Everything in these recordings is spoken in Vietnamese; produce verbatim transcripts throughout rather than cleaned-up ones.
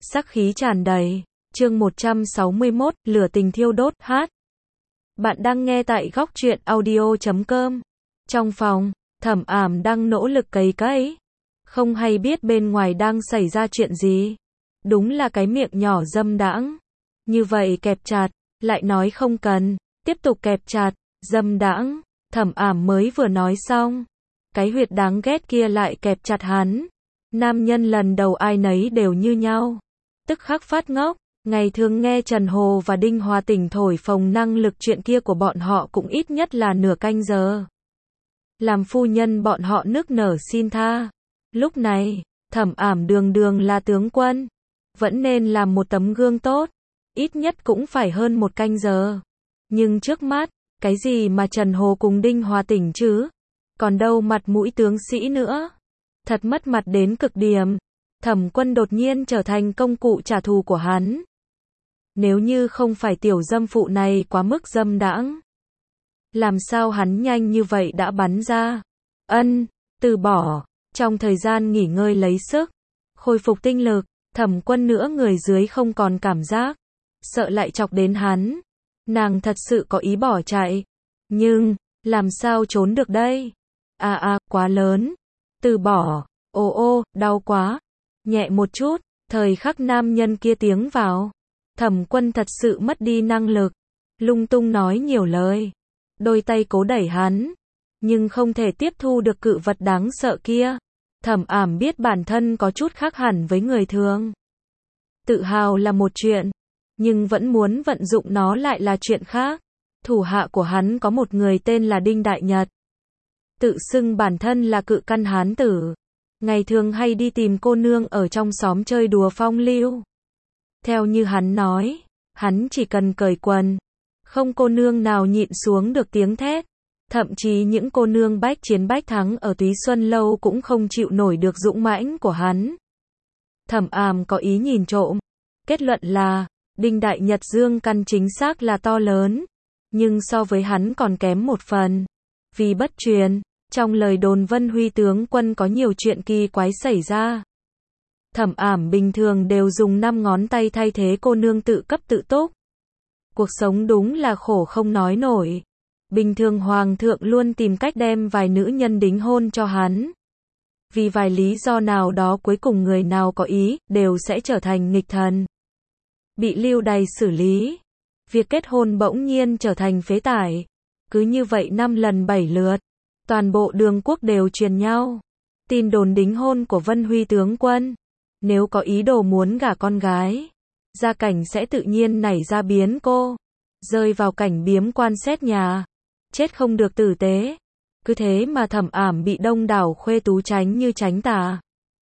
sắc khí tràn đầy. Chương một trăm sáu mươi mốt, lửa tình thiêu đốt, hát. Bạn đang nghe tại góc truyện audio chấm com. Trong phòng, Thẩm Ảm đang nỗ lực cày cấy. Không hay biết bên ngoài đang xảy ra chuyện gì. Đúng là cái miệng nhỏ dâm đãng. Như vậy kẹp chặt, lại nói không cần, tiếp tục kẹp chặt, dâm đãng. Thẩm Ảm mới vừa nói xong. Cái huyệt đáng ghét kia lại kẹp chặt hắn. Nam nhân lần đầu ai nấy đều như nhau. Tức khắc phát ngốc. Ngày thường nghe Trần Hồ và Đinh Hòa Tỉnh thổi phồng năng lực chuyện kia của bọn họ cũng ít nhất là nửa canh giờ. Làm phu nhân bọn họ nức nở xin tha. Lúc này, Thẩm Ảm đường đường là tướng quân. Vẫn nên làm một tấm gương tốt. Ít nhất cũng phải hơn một canh giờ. Nhưng trước mắt, cái gì mà Trần Hồ cùng Đinh Hòa Tỉnh chứ? Còn đâu mặt mũi tướng sĩ nữa. Thật mất mặt đến cực điểm. Thẩm Quân đột nhiên trở thành công cụ trả thù của hắn. Nếu như không phải tiểu dâm phụ này quá mức dâm đãng, làm sao hắn nhanh như vậy đã bắn ra? Ân, từ bỏ, trong thời gian nghỉ ngơi lấy sức, khôi phục tinh lực, Thẩm Quân nữa người dưới không còn cảm giác, sợ lại chọc đến hắn. Nàng thật sự có ý bỏ chạy, nhưng làm sao trốn được đây? À à, quá lớn. Từ bỏ. Ô ô, đau quá. Nhẹ một chút, thời khắc nam nhân kia tiếng vào. Thẩm Quân thật sự mất đi năng lực, lung tung nói nhiều lời. Đôi tay cố đẩy hắn, nhưng không thể tiếp thu được cự vật đáng sợ kia. Thẩm Ảm biết bản thân có chút khác hẳn với người thường. Tự hào là một chuyện, nhưng vẫn muốn vận dụng nó lại là chuyện khác. Thủ hạ của hắn có một người tên là Đinh Đại Nhật. Tự xưng bản thân là cự căn hán tử. Ngày thường hay đi tìm cô nương ở trong xóm chơi đùa phong lưu. Theo như hắn nói, hắn chỉ cần cởi quần, không cô nương nào nhịn xuống được tiếng thét. Thậm chí những cô nương bách chiến bách thắng ở Túy Xuân Lâu cũng không chịu nổi được dũng mãnh của hắn. Thẩm Ảm có ý nhìn trộm. Kết luận là, Đinh Đại Nhật dương căn chính xác là to lớn, nhưng so với hắn còn kém một phần. Vì bất truyền, trong lời đồn Vân Huy tướng quân có nhiều chuyện kỳ quái xảy ra. Thẩm Ảm bình thường đều dùng năm ngón tay thay thế cô nương tự cấp tự túc. Cuộc sống đúng là khổ không nói nổi. Bình thường hoàng thượng luôn tìm cách đem vài nữ nhân đính hôn cho hắn. Vì vài lý do nào đó cuối cùng người nào có ý, đều sẽ trở thành nghịch thần. Bị lưu đày xử lý. Việc kết hôn bỗng nhiên trở thành phế tải. Cứ như vậy năm lần bảy lượt. Toàn bộ đường quốc đều truyền nhau. Tin đồn đính hôn của Vân Huy tướng quân. Nếu có ý đồ muốn gả con gái, gia cảnh sẽ tự nhiên nảy ra biến cô. Rơi vào cảnh biếm quan xét nhà. Chết không được tử tế. Cứ thế mà Thẩm Ảm bị đông đảo khuê tú tránh như tránh tà.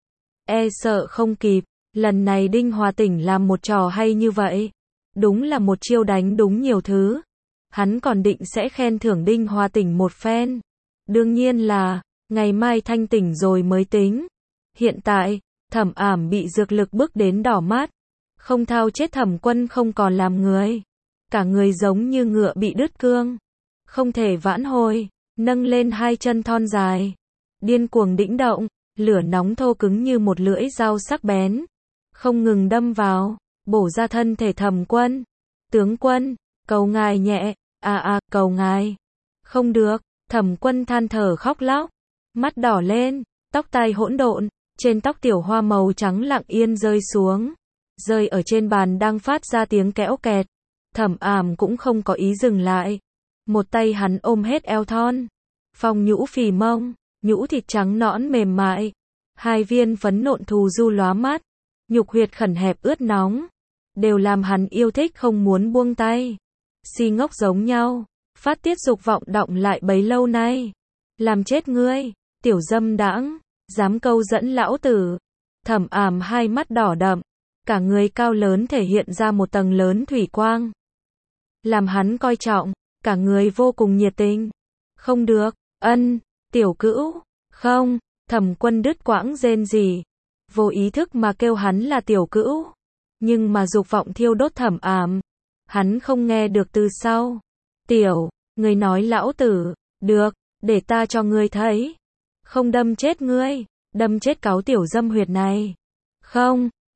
E sợ không kịp. Lần này Đinh Hòa Tỉnh làm một trò hay như vậy. Đúng là một chiêu đánh đúng nhiều thứ. Hắn còn định sẽ khen thưởng Đinh Hòa Tỉnh một phen. Đương nhiên là, ngày mai thanh tỉnh rồi mới tính. Hiện tại, Thẩm Ảm bị dược lực bức đến đỏ mắt. Không thao chết Thẩm Quân không còn làm người. Cả người giống như ngựa bị đứt cương. Không thể vãn hồi, nâng lên hai chân thon dài. Điên cuồng đĩnh động, lửa nóng thô cứng như một lưỡi dao sắc bén. Không ngừng đâm vào, bổ ra thân thể Thẩm Quân. Tướng quân, cầu ngài nhẹ, à à, cầu ngài. Không được, Thẩm Quân than thở khóc lóc. Mắt đỏ lên, tóc tai hỗn độn. Trên tóc tiểu hoa màu trắng lặng yên rơi xuống. Rơi ở trên bàn đang phát ra tiếng kẽo kẹt. Thẩm Ảm cũng không có ý dừng lại. Một tay hắn ôm hết eo thon. Phong nhũ phì mông, nhũ thịt trắng nõn mềm mại. Hai viên phấn nộn thù du lóa mắt. Nhục huyệt khẩn hẹp ướt nóng. Đều làm hắn yêu thích không muốn buông tay. Si ngốc giống nhau. Phát tiết dục vọng động lại bấy lâu nay. Làm chết ngươi, tiểu dâm đãng. Dám câu dẫn lão tử. Thẩm Ảm hai mắt đỏ đậm. Cả người cao lớn thể hiện ra một tầng lớn thủy quang. Làm hắn coi trọng. Cả người vô cùng nhiệt tình. Không được, ân, tiểu cữu, không, Thẩm Quân đứt quãng rên rỉ. Vô ý thức mà kêu hắn là tiểu cữu. Nhưng mà dục vọng thiêu đốt Thẩm Ảm. Hắn không nghe được từ sau. Tiểu, người nói lão tử, được, để ta cho ngươi thấy. Không đâm chết ngươi, đâm chết cáu tiểu dâm huyệt này. Không,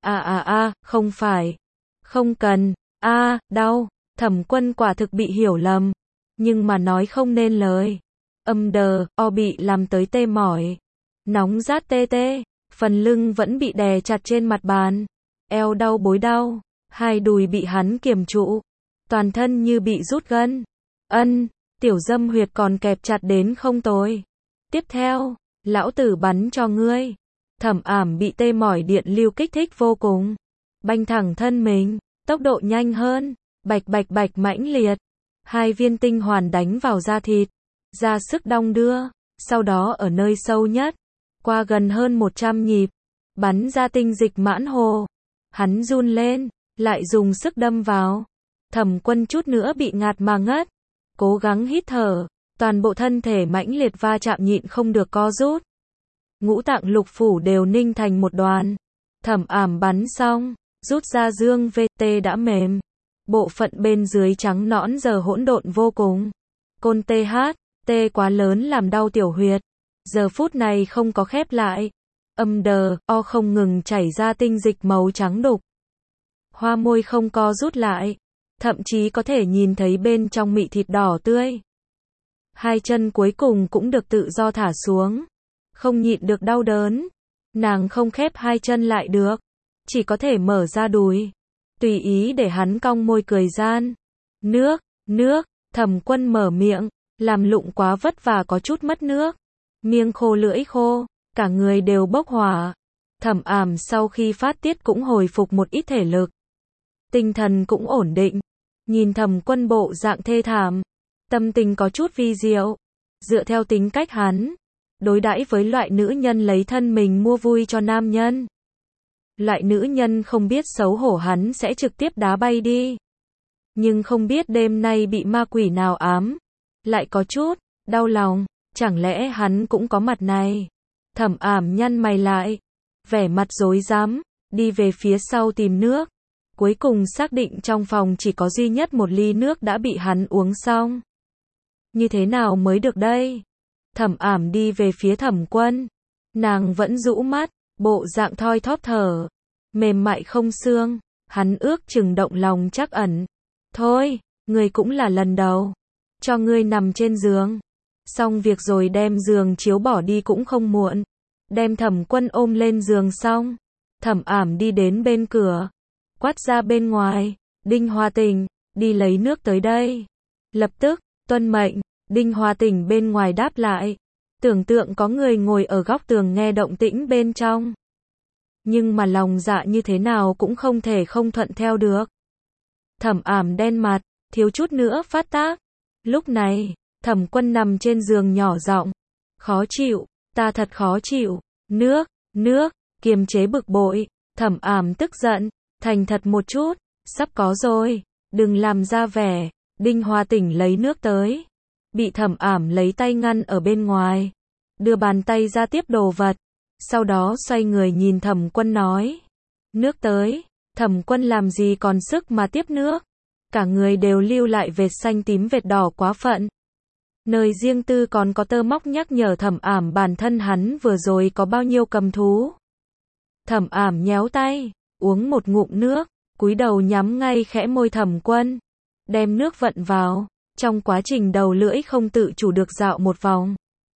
À à à, không phải. Không cần. A, đau. Thẩm Quân quả thực bị hiểu lầm. Nhưng mà nói không nên lời. Âm đờ, o bị làm tới tê mỏi. Nóng rát tê tê. Phần lưng vẫn bị đè chặt trên mặt bàn. Eo đau bối đau. Hai đùi bị hắn kiềm trụ. Toàn thân như bị rút gân. Ân, tiểu dâm huyệt còn kẹp chặt đến không tồi. Tiếp theo, lão tử bắn cho ngươi. Thẩm Ảm bị tê mỏi điện lưu kích thích vô cùng. Banh thẳng thân mình, tốc độ nhanh hơn, bạch bạch bạch mãnh liệt. Hai viên tinh hoàn đánh vào da thịt, ra sức đong đưa, sau đó ở nơi sâu nhất, qua gần hơn một trăm nhịp, bắn ra tinh dịch mãn hồ. Hắn run lên, lại dùng sức đâm vào. Thẩm Quân chút nữa bị ngạt mà ngất, cố gắng hít thở, toàn bộ thân thể mãnh liệt va chạm nhịn không được co rút. Ngũ tạng lục phủ đều ninh thành một đoàn. Thẩm Ảm bắn xong, rút ra dương vê tê đã mềm. Bộ phận bên dưới trắng nõn giờ hỗn độn vô cùng. Côn tê hát, tê quá lớn làm đau tiểu huyệt. Giờ phút này không có khép lại. Âm đờ, o không ngừng chảy ra tinh dịch màu trắng đục. Hoa môi không co rút lại. Thậm chí có thể nhìn thấy bên trong mị thịt đỏ tươi. Hai chân cuối cùng cũng được tự do thả xuống. Không nhịn được đau đớn. Nàng không khép hai chân lại được. Chỉ có thể mở ra đùi. Tùy ý để hắn cong môi cười gian. Nước, nước, Thẩm Quân mở miệng. Làm lụng quá vất vả có chút mất nước. Miệng khô lưỡi khô. Cả người đều bốc hỏa. Thẩm Ảm sau khi phát tiết cũng hồi phục một ít thể lực. Tinh thần cũng ổn định. Nhìn Thẩm Quân bộ dạng thê thảm. Tâm tình có chút vi diệu. Dựa theo tính cách hắn. Đối đãi với loại nữ nhân lấy thân mình mua vui cho nam nhân. Loại nữ nhân không biết xấu hổ hắn sẽ trực tiếp đá bay đi. Nhưng không biết đêm nay bị ma quỷ nào ám. Lại có chút đau lòng. Chẳng lẽ hắn cũng có mặt này? Thẩm Ảm nhăn mày lại. Vẻ mặt rối rắm. Đi về phía sau tìm nước. Cuối cùng xác định trong phòng chỉ có duy nhất một ly nước đã bị hắn uống xong. Như thế nào mới được đây? Thẩm Ảm đi về phía Thẩm Quân. Nàng vẫn rũ mắt, bộ dạng thoi thóp thở. Mềm mại không xương. Hắn ước chừng động lòng trắc ẩn. Thôi, ngươi cũng là lần đầu. Cho ngươi nằm trên giường. Xong việc rồi đem giường chiếu bỏ đi cũng không muộn. Đem Thẩm Quân ôm lên giường xong. Thẩm Ảm đi đến bên cửa. Quát ra bên ngoài. Đinh Hoa Tình, đi lấy nước tới đây. Lập tức, tuân mệnh. Đinh Hoa Tình bên ngoài đáp lại. Tưởng tượng có người ngồi ở góc tường nghe động tĩnh bên trong. Nhưng mà lòng dạ như thế nào cũng không thể không thuận theo được. Thẩm Ảm đen mặt, thiếu chút nữa phát tác. Lúc này, Thẩm Quân nằm trên giường nhỏ giọng. Khó chịu, ta thật khó chịu. Nước, nước, kiềm chế bực bội. Thẩm Ảm tức giận, thành thật một chút. Sắp có rồi, đừng làm ra vẻ. Đinh Hoa Tình lấy nước tới. Bị Thẩm Ảm lấy tay ngăn ở bên ngoài. Đưa bàn tay ra tiếp đồ vật. Sau đó xoay người nhìn Thẩm Quân nói. Nước tới. Thẩm Quân làm gì còn sức mà tiếp nước. Cả người đều lưu lại vệt xanh tím vệt đỏ quá phận. Nơi riêng tư còn có tơ móc nhắc nhở Thẩm Ảm bản thân hắn vừa rồi có bao nhiêu cầm thú. Thẩm Ảm nhéo tay, uống một ngụm nước, cúi đầu nhắm ngay khẽ môi Thẩm Quân. Đem nước vận vào. Trong quá trình đầu lưỡi không tự chủ được dạo một vòng.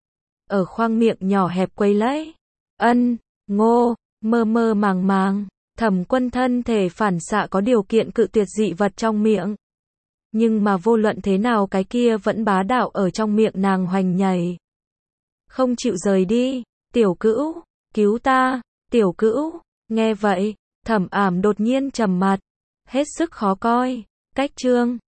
Ở khoang miệng nhỏ hẹp quấy lấy. Ân, ngô, mơ mơ màng màng. Thẩm Quân thân thể phản xạ có điều kiện cự tuyệt dị vật trong miệng. Nhưng mà vô luận thế nào cái kia vẫn bá đạo ở trong miệng nàng hoành nhảy. Không chịu rời đi. Tiểu Cữu, cứu ta. Tiểu Cữu, nghe vậy, Thẩm Ảm đột nhiên trầm mặt. Hết sức khó coi. Cách chương